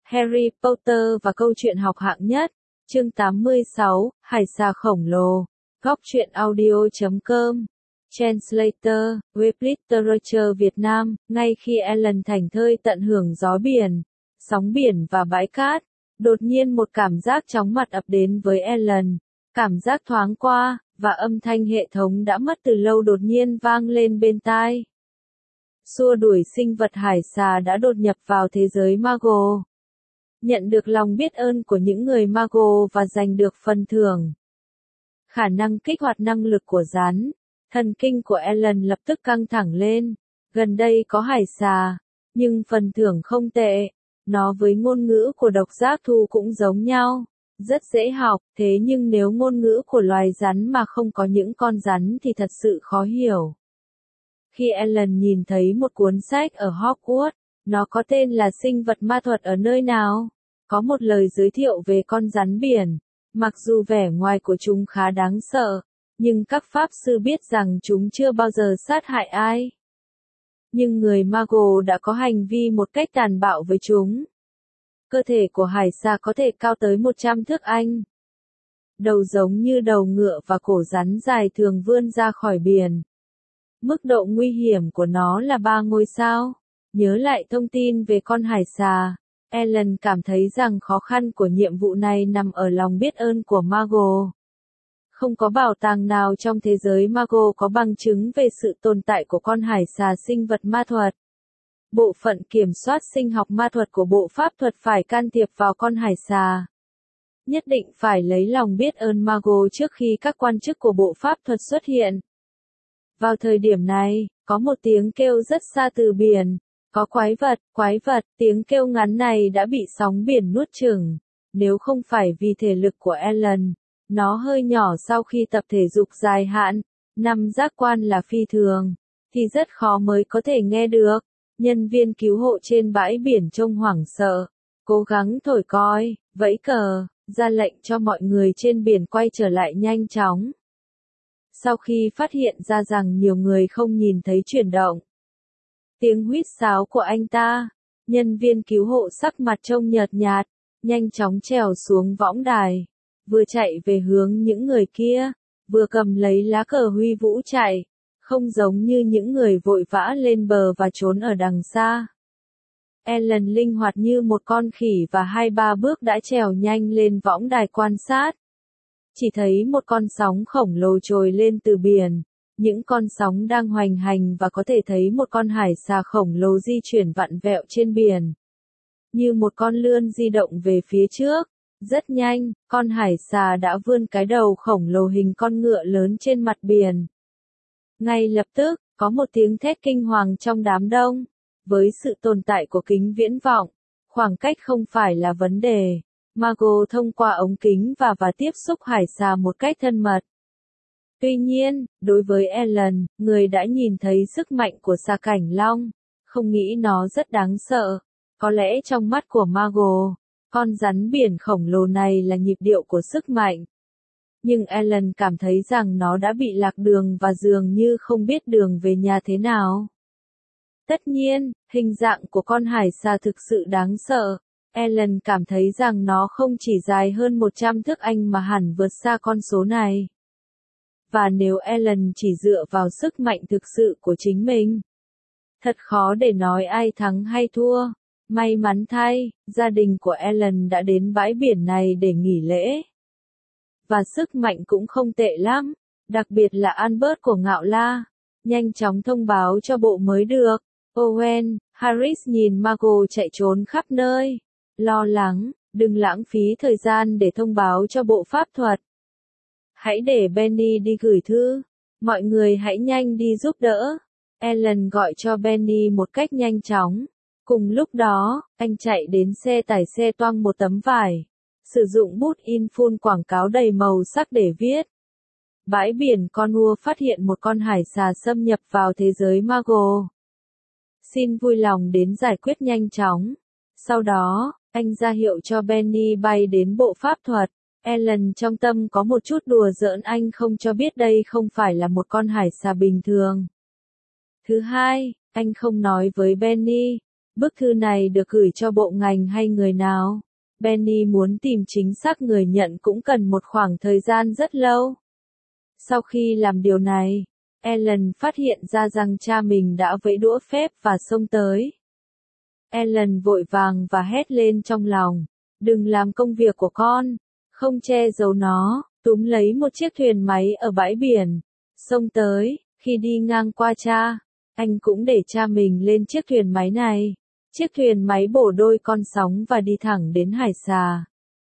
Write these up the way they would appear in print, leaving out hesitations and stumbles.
Harry Potter và câu chuyện học hạng nhất. Chương 86, Hải xà khổng lồ. Góc truyện audio.com. Translator, Web Literature Việt Nam. Ngay khi Ellen thảnh thơi tận hưởng gió biển, sóng biển và bãi cát, đột nhiên một cảm giác chóng mặt ập đến với Ellen. Cảm giác thoáng qua, và âm thanh hệ thống đã mất từ lâu đột nhiên vang lên bên tai. Xua đuổi sinh vật hải xà đã đột nhập vào thế giới Mago. Nhận được lòng biết ơn của những người Mago và giành được phần thưởng. Khả năng kích hoạt năng lực của rắn. Thần kinh của Ellen lập tức căng thẳng lên. Gần đây có hải xà, nhưng phần thưởng không tệ. Nó với ngôn ngữ của độc giác thu cũng giống nhau. Rất dễ học, thế nhưng nếu ngôn ngữ của loài rắn mà không có những con rắn thì thật sự khó hiểu. Khi Ellen nhìn thấy một cuốn sách ở Hogwarts, nó có tên là Sinh vật ma thuật ở nơi nào? Có một lời giới thiệu về con rắn biển. Mặc dù vẻ ngoài của chúng khá đáng sợ, nhưng các pháp sư biết rằng chúng chưa bao giờ sát hại ai. Nhưng người Mago đã có hành vi một cách tàn bạo với chúng. Cơ thể của hải xà có thể cao tới 100 thước Anh. Đầu giống như đầu ngựa và cổ rắn dài thường vươn ra khỏi biển. Mức độ nguy hiểm của nó là 3 ngôi sao. Nhớ lại thông tin về con hải xà, Ellen cảm thấy rằng khó khăn của nhiệm vụ này nằm ở lòng biết ơn của Mago. Không có bảo tàng nào trong thế giới Mago có bằng chứng về sự tồn tại của con hải xà sinh vật ma thuật. Bộ phận kiểm soát sinh học ma thuật của bộ pháp thuật phải can thiệp vào con hải xà. Nhất định phải lấy lòng biết ơn Mago trước khi các quan chức của bộ pháp thuật xuất hiện. Vào thời điểm này, có một tiếng kêu rất xa từ biển. Có quái vật, tiếng kêu ngắn này đã bị sóng biển nuốt chửng. Nếu không phải vì thể lực của Ellen, nó hơi nhỏ sau khi tập thể dục dài hạn, 5 giác quan là phi thường, thì rất khó mới có thể nghe được. Nhân viên cứu hộ trên bãi biển trông hoảng sợ, cố gắng thổi còi, vẫy cờ, ra lệnh cho mọi người trên biển quay trở lại nhanh chóng. Sau khi phát hiện ra rằng nhiều người không nhìn thấy chuyển động, tiếng huýt sáo của anh ta, nhân viên cứu hộ sắc mặt trông nhợt nhạt, nhanh chóng trèo xuống võng đài, vừa chạy về hướng những người kia, vừa cầm lấy lá cờ huy vũ chạy, không giống như những người vội vã lên bờ và trốn ở đằng xa. Ellen linh hoạt như một con khỉ và 2-3 bước đã trèo nhanh lên võng đài quan sát. Chỉ thấy một con sóng khổng lồ trồi lên từ biển. Những con sóng đang hoành hành và có thể thấy một con hải xà khổng lồ di chuyển vặn vẹo trên biển. Như một con lươn di động về phía trước. Rất nhanh, con hải xà đã vươn cái đầu khổng lồ hình con ngựa lớn trên mặt biển. Ngay lập tức, có một tiếng thét kinh hoàng trong đám đông. Với sự tồn tại của kính viễn vọng, khoảng cách không phải là vấn đề. Mago thông qua ống kính và tiếp xúc hải xà một cách thân mật. Tuy nhiên, đối với Ellen, người đã nhìn thấy sức mạnh của xà cảnh long, không nghĩ nó rất đáng sợ. Có lẽ trong mắt của Mago, con rắn biển khổng lồ này là nhịp điệu của sức mạnh. Nhưng Ellen cảm thấy rằng nó đã bị lạc đường và dường như không biết đường về nhà thế nào. Tất nhiên, hình dạng của con hải xà thực sự đáng sợ. Ellen cảm thấy rằng nó không chỉ dài hơn 100 thước Anh mà hẳn vượt xa con số này. Và nếu Ellen chỉ dựa vào sức mạnh thực sự của chính mình, thật khó để nói ai thắng hay thua. May mắn thay, gia đình của Ellen đã đến bãi biển này để nghỉ lễ. Và sức mạnh cũng không tệ lắm, đặc biệt là Albert của Ngạo La. Nhanh chóng thông báo cho bộ mới được. Owen, Harris nhìn Mago chạy trốn khắp nơi. Lo lắng, đừng lãng phí thời gian để thông báo cho bộ pháp thuật. Hãy để Benny đi gửi thư. Mọi người hãy nhanh đi giúp đỡ. Ellen gọi cho Benny một cách nhanh chóng. Cùng lúc đó, anh chạy đến xe tải xe toang một tấm vải. Sử dụng bút in phun quảng cáo đầy màu sắc để viết. Bãi biển Cornwall phát hiện một con hải xà xâm nhập vào thế giới Mago. Xin vui lòng đến giải quyết nhanh chóng. Sau đó, anh ra hiệu cho Benny bay đến bộ pháp thuật. Ellen trong tâm có một chút đùa giỡn anh không cho biết đây không phải là một con hải xà bình thường. Thứ hai, anh không nói với Benny. Bức thư này được gửi cho bộ ngành hay người nào? Benny muốn tìm chính xác người nhận cũng cần một khoảng thời gian rất lâu. Sau khi làm điều này, Ellen phát hiện ra rằng cha mình đã vẫy đũa phép và xông tới. Ellen vội vàng và hét lên trong lòng, đừng làm công việc của con, không che giấu nó, túm lấy một chiếc thuyền máy ở bãi biển, xông tới. Khi đi ngang qua cha, anh cũng để cha mình lên chiếc thuyền máy này. Chiếc thuyền máy bổ đôi con sóng và đi thẳng đến hải xà.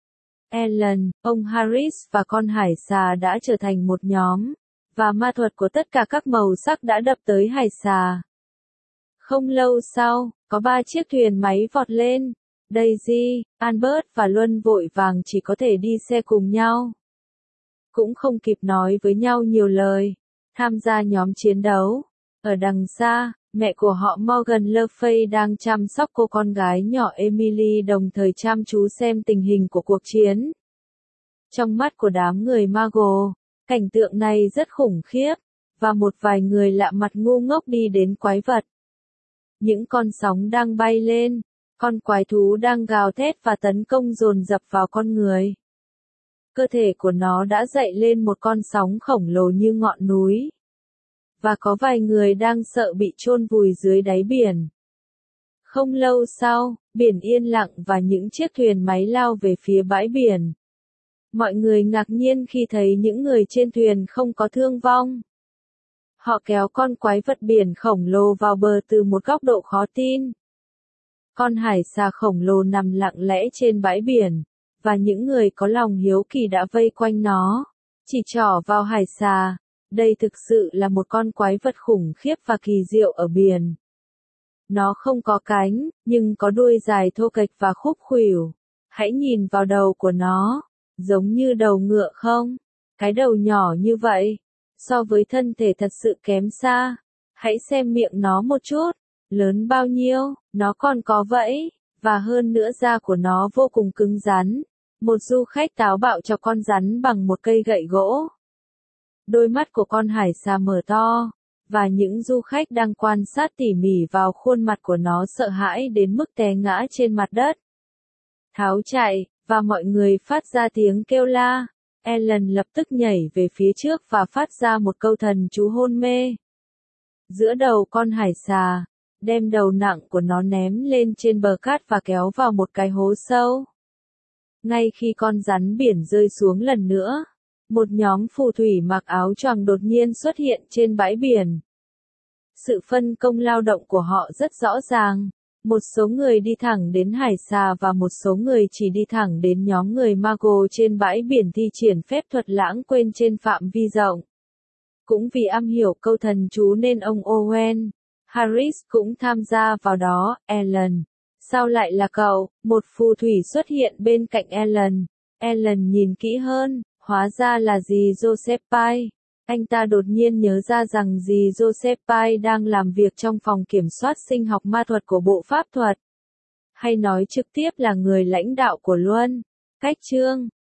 Ellen, ông Harris và con hải xà đã trở thành một nhóm, và ma thuật của tất cả các màu sắc đã đập tới hải xà. Không lâu sau, có 3 chiếc thuyền máy vọt lên. Daisy, Albert và Luân vội vàng chỉ có thể đi xe cùng nhau. Cũng không kịp nói với nhau nhiều lời. Tham gia nhóm chiến đấu. Ở đằng xa, mẹ của họ Morgan Le Fay đang chăm sóc cô con gái nhỏ Emily đồng thời chăm chú xem tình hình của cuộc chiến. Trong mắt của đám người Muggle, cảnh tượng này rất khủng khiếp, và một vài người lạ mặt ngu ngốc đi đến quái vật. Những con sóng đang bay lên, con quái thú đang gào thét và tấn công dồn dập vào con người. Cơ thể của nó đã dậy lên một con sóng khổng lồ như ngọn núi. Và có vài người đang sợ bị chôn vùi dưới đáy biển. Không lâu sau, biển yên lặng và những chiếc thuyền máy lao về phía bãi biển. Mọi người ngạc nhiên khi thấy những người trên thuyền không có thương vong. Họ kéo con quái vật biển khổng lồ vào bờ từ một góc độ khó tin. Con hải xà khổng lồ nằm lặng lẽ trên bãi biển, và những người có lòng hiếu kỳ đã vây quanh nó, chỉ trỏ vào hải xà. Đây thực sự là một con quái vật khủng khiếp và kỳ diệu ở biển. Nó không có cánh, nhưng có đuôi dài thô kệch và khúc khuỷu. Hãy nhìn vào đầu của nó, giống như đầu ngựa không? Cái đầu nhỏ như vậy, so với thân thể thật sự kém xa. Hãy xem miệng nó một chút, lớn bao nhiêu, nó còn có vẫy, và hơn nữa da của nó vô cùng cứng rắn. Một du khách táo bạo cho con rắn bằng một cây gậy gỗ. Đôi mắt của con hải xà mở to, và những du khách đang quan sát tỉ mỉ vào khuôn mặt của nó sợ hãi đến mức té ngã trên mặt đất. Tháo chạy, và mọi người phát ra tiếng kêu la. Ellen lập tức nhảy về phía trước và phát ra một câu thần chú hôn mê. Giữa đầu con hải xà, đem đầu nặng của nó ném lên trên bờ cát và kéo vào một cái hố sâu. Ngay khi con rắn biển rơi xuống lần nữa, một nhóm phù thủy mặc áo choàng đột nhiên xuất hiện trên bãi biển. Sự phân công lao động của họ rất rõ ràng. Một số người đi thẳng đến hải xà và một số người chỉ đi thẳng đến nhóm người Muggle trên bãi biển thi triển phép thuật lãng quên trên phạm vi rộng. Cũng vì am hiểu câu thần chú nên ông Owen Harris cũng tham gia vào đó. Ellen, sao lại là cậu? Một phù thủy xuất hiện bên cạnh Ellen. Ellen nhìn kỹ hơn, hóa ra là dì Joseph Pye. Anh ta đột nhiên nhớ ra rằng dì Joseph Pye đang làm việc trong phòng kiểm soát sinh học ma thuật của Bộ Pháp thuật. Hay nói trực tiếp là người lãnh đạo của Luân. Cách chương